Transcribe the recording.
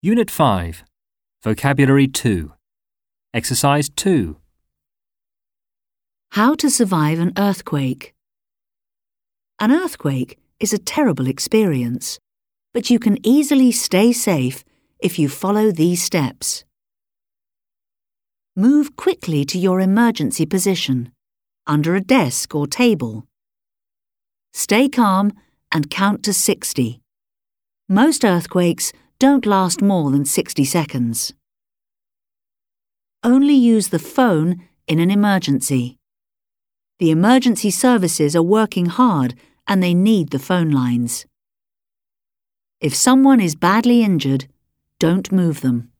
Unit 5, Vocabulary 2, Exercise 2. How to survive an earthquake. An earthquake is a terrible experience, but you can easily stay safe if you follow these steps. Move quickly to your emergency position, under a desk or table. Stay calm and count to 60. Most earthquakes don't last more than 60 seconds. Only use the phone in an emergency. The emergency services are working hard and they need the phone lines. If someone is badly injured, don't move them.